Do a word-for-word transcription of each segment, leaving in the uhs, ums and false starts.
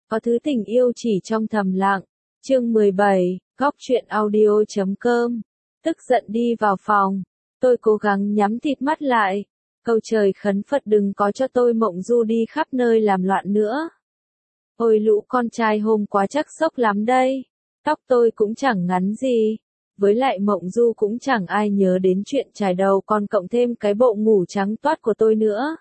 Có thứ tình yêu chỉ trong thầm lặng. Chương mười bảy, góc truyện audio chấm com. Tức giận đi vào phòng. Tôi cố gắng nhắm thịt mắt lại. Cầu trời khấn Phật đừng có cho tôi mộng du đi khắp nơi làm loạn nữa. Ôi lũ con trai hôm quá chắc sốc lắm đây. Tóc tôi cũng chẳng ngắn gì. Với lại mộng du cũng chẳng ai nhớ đến chuyện trải đầu, còn cộng thêm cái bộ ngủ trắng toát của tôi nữa.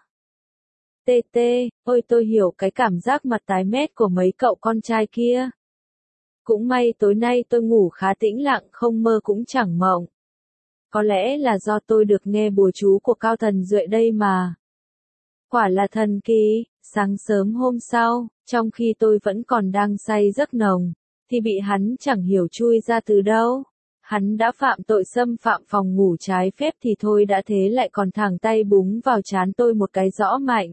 Tê tê, ôi tôi hiểu cái cảm giác mặt tái mét của mấy cậu con trai kia. Cũng may tối nay tôi ngủ khá tĩnh lặng, không mơ cũng chẳng mộng. Có lẽ là do tôi được nghe bùa chú của Cao Thần Duệ đây mà. Quả là thần kỳ. Sáng sớm hôm sau, trong khi tôi vẫn còn đang say giấc nồng, thì bị hắn chẳng hiểu chui ra từ đâu. Hắn đã phạm tội xâm phạm phòng ngủ trái phép thì thôi đã thế lại còn thẳng tay búng vào trán tôi một cái rõ mạnh.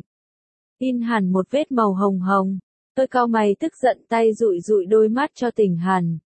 In hẳn một vết màu hồng hồng. Tôi cau mày tức giận, tay dụi dụi đôi mắt cho tỉnh hẳn.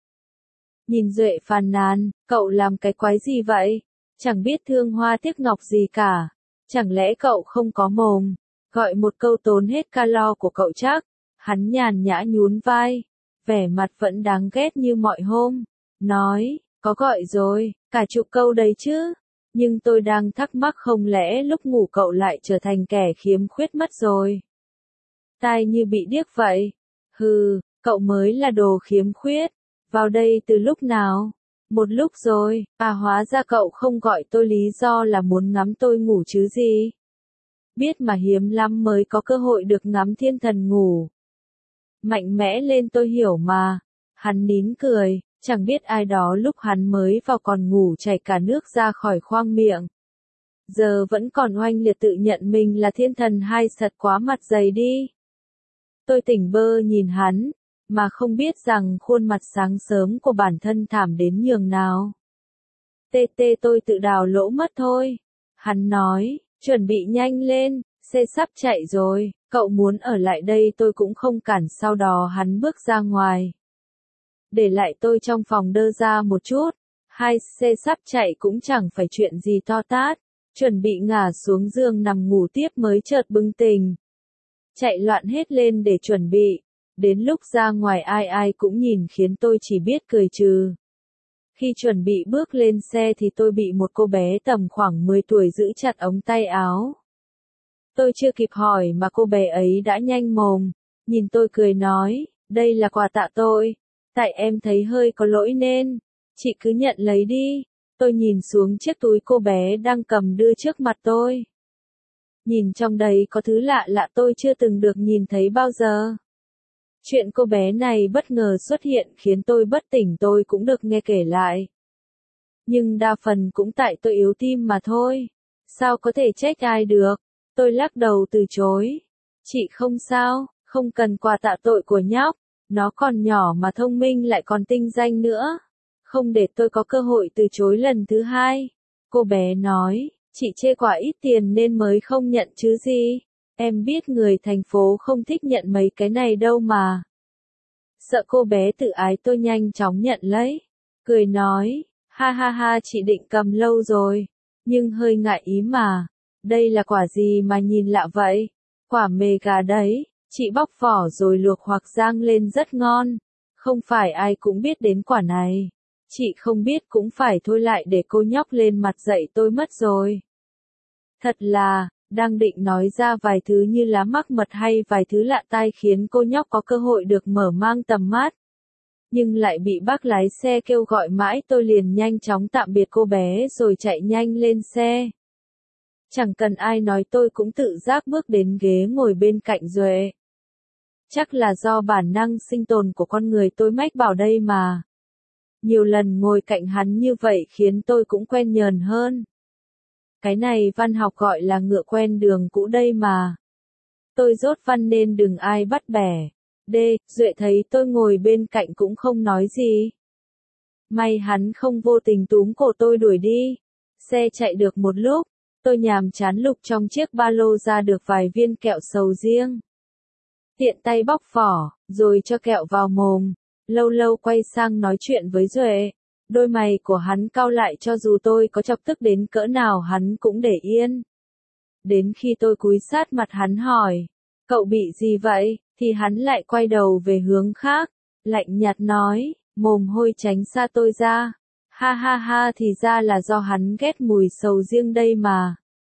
Nhìn Duệ phàn nàn, cậu làm cái quái gì vậy? Chẳng biết thương hoa tiếc ngọc gì cả. Chẳng lẽ cậu không có mồm? Gọi một câu tốn hết calo của cậu chắc. Hắn nhàn nhã nhún vai. Vẻ mặt vẫn đáng ghét như mọi hôm. Nói, có gọi rồi, cả chục câu đấy chứ. Nhưng tôi đang thắc mắc không lẽ lúc ngủ cậu lại trở thành kẻ khiếm khuyết mất rồi. Tai như bị điếc vậy. Hừ, cậu mới là đồ khiếm khuyết. Vào đây từ lúc nào? Một lúc rồi, à hóa ra cậu không gọi tôi lý do là muốn ngắm tôi ngủ chứ gì. Biết mà hiếm lắm mới có cơ hội được ngắm thiên thần ngủ. Mạnh mẽ lên tôi hiểu mà. Hắn nín cười, chẳng biết ai đó lúc hắn mới vào còn ngủ chảy cả nước ra khỏi khoang miệng. Giờ vẫn còn oanh liệt tự nhận mình là thiên thần hay sật quá mặt dày đi. Tôi tỉnh bơ nhìn hắn, mà không biết rằng khuôn mặt sáng sớm của bản thân thảm đến nhường nào. Tê tê tôi tự đào lỗ mất thôi. Hắn nói, chuẩn bị nhanh lên, xe sắp chạy rồi, cậu muốn ở lại đây tôi cũng không cản. Sau đó hắn bước ra ngoài. Để lại tôi trong phòng đơ ra một chút. Hai xe sắp chạy cũng chẳng phải chuyện gì to tát. Chuẩn bị ngả xuống giường nằm ngủ tiếp mới chợt bừng tỉnh. Chạy loạn hết lên để chuẩn bị. Đến lúc ra ngoài ai ai cũng nhìn khiến tôi chỉ biết cười trừ. Khi chuẩn bị bước lên xe thì tôi bị một cô bé tầm khoảng mười tuổi giữ chặt ống tay áo. Tôi chưa kịp hỏi mà cô bé ấy đã nhanh mồm. Nhìn tôi cười nói, đây là quà tạ tôi. Tại em thấy hơi có lỗi nên, chị cứ nhận lấy đi. Tôi nhìn xuống chiếc túi cô bé đang cầm đưa trước mặt tôi. Nhìn trong đấy có thứ lạ lạ tôi chưa từng được nhìn thấy bao giờ. Chuyện cô bé này bất ngờ xuất hiện khiến tôi bất tỉnh, tôi cũng được nghe kể lại. Nhưng đa phần cũng tại tôi yếu tim mà thôi. Sao có thể trách ai được? Tôi lắc đầu từ chối. Chị không sao, không cần quà tạ tội của nhóc. Nó còn nhỏ mà thông minh lại còn tinh danh nữa. Không để tôi có cơ hội từ chối lần thứ hai. Cô bé nói, chị chê quà ít tiền nên mới không nhận chứ gì. Em biết người thành phố không thích nhận mấy cái này đâu mà. Sợ cô bé tự ái tôi nhanh chóng nhận lấy. Cười nói, ha ha ha chị định cầm lâu rồi. Nhưng hơi ngại ý mà. Đây là quả gì mà nhìn lạ vậy? Quả mề gà đấy. Chị bóc vỏ rồi luộc hoặc rang lên rất ngon. Không phải ai cũng biết đến quả này. Chị không biết cũng phải thôi, lại để cô nhóc lên mặt dạy tôi mất rồi. Thật là, đang định nói ra vài thứ như lá mắc mật hay vài thứ lạ tai khiến cô nhóc có cơ hội được mở mang tầm mắt. Nhưng lại bị bác lái xe kêu gọi mãi, tôi liền nhanh chóng tạm biệt cô bé rồi chạy nhanh lên xe. Chẳng cần ai nói tôi cũng tự giác bước đến ghế ngồi bên cạnh Duệ. Chắc là do bản năng sinh tồn của con người tôi mách bảo đây mà. Nhiều lần ngồi cạnh hắn như vậy khiến tôi cũng quen nhờn hơn. Cái này văn học gọi là ngựa quen đường cũ đây mà. Tôi dốt văn nên đừng ai bắt bẻ. D. Duệ thấy tôi ngồi bên cạnh cũng không nói gì. May hắn không vô tình túm cổ tôi đuổi đi. Xe chạy được một lúc, tôi nhàm chán lục trong chiếc ba lô ra được vài viên kẹo sầu riêng. Tiện tay bóc vỏ, rồi cho kẹo vào mồm. Lâu lâu quay sang nói chuyện với Duệ. Đôi mày của hắn cau lại, cho dù tôi có chọc tức đến cỡ nào hắn cũng để yên. Đến khi tôi cúi sát mặt hắn hỏi, cậu bị gì vậy, thì hắn lại quay đầu về hướng khác, lạnh nhạt nói, mồm hôi tránh xa tôi ra. Ha ha ha, thì ra là do hắn ghét mùi sầu riêng đây mà.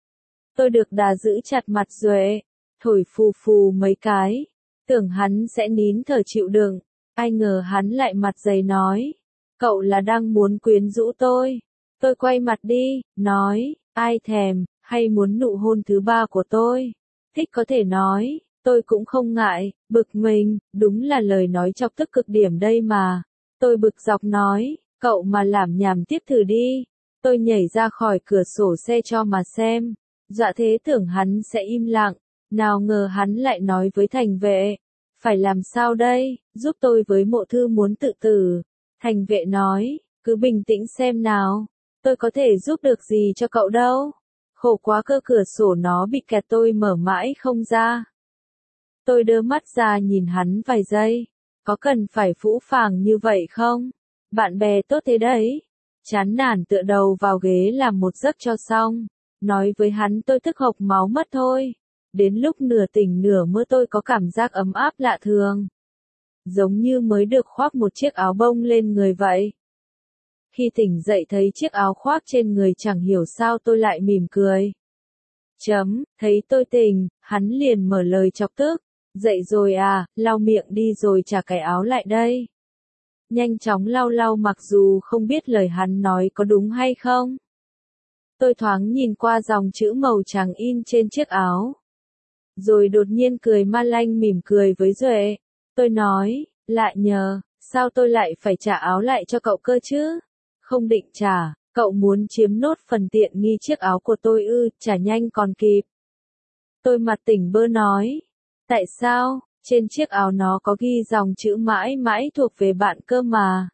Tôi được đà giữ chặt mặt Duệ, thổi phù phù mấy cái, tưởng hắn sẽ nín thở chịu đựng, ai ngờ hắn lại mặt dày nói, cậu là đang muốn quyến rũ tôi. Tôi quay mặt đi, nói, ai thèm, hay muốn nụ hôn thứ ba của tôi. Thích có thể nói, tôi cũng không ngại, bực mình, đúng là lời nói chọc tức cực điểm đây mà. Tôi bực dọc nói, cậu mà làm nhảm tiếp thử đi. Tôi nhảy ra khỏi cửa sổ xe cho mà xem, dọa thế tưởng hắn sẽ im lặng, nào ngờ hắn lại nói với thành vệ, phải làm sao đây, giúp tôi với mộ thư muốn tự tử. Thành vệ nói, cứ bình tĩnh xem nào, tôi có thể giúp được gì cho cậu đâu. Khổ quá, cơ cửa sổ nó bị kẹt, tôi mở mãi không ra. Tôi đưa mắt ra nhìn hắn vài giây, có cần phải phũ phàng như vậy không? Bạn bè tốt thế đấy. Chán nản tựa đầu vào ghế làm một giấc cho xong. Nói với hắn tôi tức hộc máu mất thôi. Đến lúc nửa tỉnh nửa mơ tôi có cảm giác ấm áp lạ thường. Giống như mới được khoác một chiếc áo bông lên người vậy. Khi tỉnh dậy thấy chiếc áo khoác trên người chẳng hiểu sao tôi lại mỉm cười. Chấm, thấy tôi tỉnh, hắn liền mở lời chọc tức. Dậy rồi à, lau miệng đi rồi trả cái áo lại đây. Nhanh chóng lau lau mặc dù không biết lời hắn nói có đúng hay không. Tôi thoáng nhìn qua dòng chữ màu trắng in trên chiếc áo. Rồi đột nhiên cười ma lanh mỉm cười với Duệ. Tôi nói, lại nhờ, sao tôi lại phải trả áo lại cho cậu cơ chứ? Không định trả, cậu muốn chiếm nốt phần tiện nghi chiếc áo của tôi ư, trả nhanh còn kịp. Tôi mặt tỉnh bơ nói, tại sao, trên chiếc áo nó có ghi dòng chữ mãi mãi thuộc về bạn cơ mà.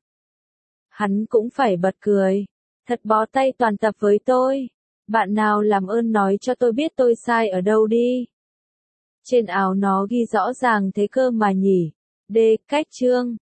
Hắn cũng phải bật cười, thật bó tay toàn tập với tôi. Bạn nào làm ơn nói cho tôi biết tôi sai ở đâu đi. Trên áo nó ghi rõ ràng thế cơ mà nhỉ. D. Cách chương